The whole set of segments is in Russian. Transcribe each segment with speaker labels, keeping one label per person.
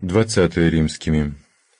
Speaker 1: 20 римскими.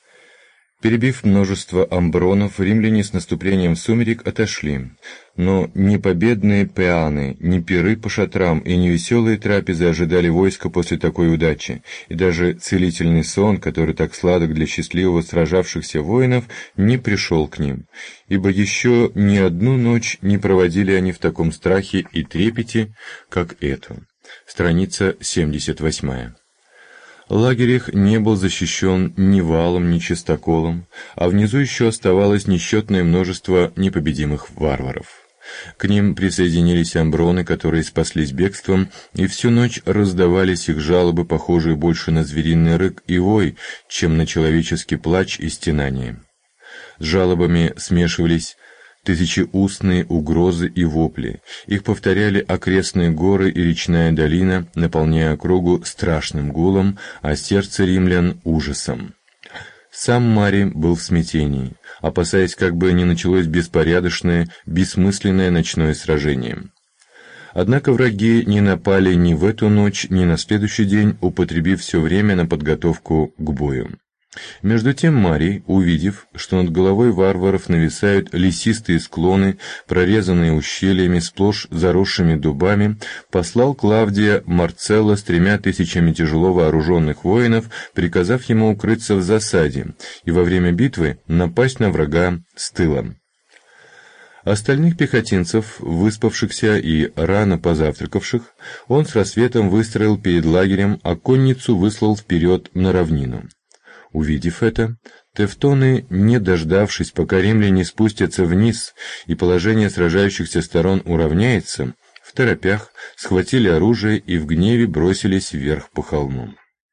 Speaker 1: Перебив множество амбронов, римляне с наступлением сумерек отошли. Но ни победные пеаны, ни пиры по шатрам и ни веселые трапезы ожидали войска после такой удачи, и даже целительный сон, который так сладок для счастливого сражавшихся воинов, не пришел к ним, ибо еще ни одну ночь не проводили они в таком страхе и трепете, как эту. Страница 78. Лагерь их не был защищен ни валом, ни частоколом, а внизу еще оставалось несчетное множество непобедимых варваров. К ним присоединились амброны, которые спаслись бегством, и всю ночь раздавались их жалобы, похожие больше на звериный рык и вой, чем на человеческий плач и стенание. С жалобами смешивались тысячеустные угрозы и вопли. Их повторяли окрестные горы и речная долина, наполняя округу страшным гулом, а сердце римлян — ужасом. Сам Марий был в смятении, опасаясь, как бы не началось беспорядочное, бессмысленное ночное сражение. Однако враги не напали ни в эту ночь, ни на следующий день, употребив все время на подготовку к бою. Между тем Марий, увидев, что над головой варваров нависают лесистые склоны, прорезанные ущельями, сплошь заросшими дубами, послал Клавдия Марцелла с 3000 тяжело вооруженных воинов, приказав ему укрыться в засаде и во время битвы напасть на врага с тыла. Остальных пехотинцев, выспавшихся и рано позавтракавших, он с рассветом выстроил перед лагерем, а конницу выслал вперед на равнину. Увидев это, тевтоны, не дождавшись, пока римляне спустятся вниз и положение сражающихся сторон уравняется, второпях схватили оружие и в гневе бросились вверх по холму.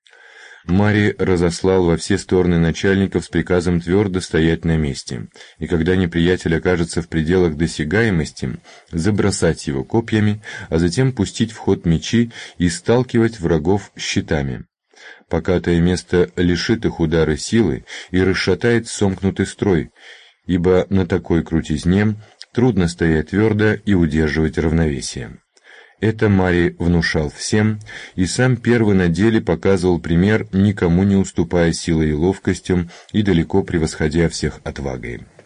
Speaker 1: Марий разослал во все стороны начальников с приказом твердо стоять на месте, и когда неприятель окажется в пределах досягаемости, забросать его копьями, а затем пустить в ход мечи и сталкивать врагов щитами. Покатое место лишит их удара силы и расшатает сомкнутый строй, ибо на такой крутизне трудно стоять твердо и удерживать равновесие. Это Марий внушал всем, и сам первый на деле показывал пример, никому не уступая силой и ловкостью и далеко превосходя всех отвагой.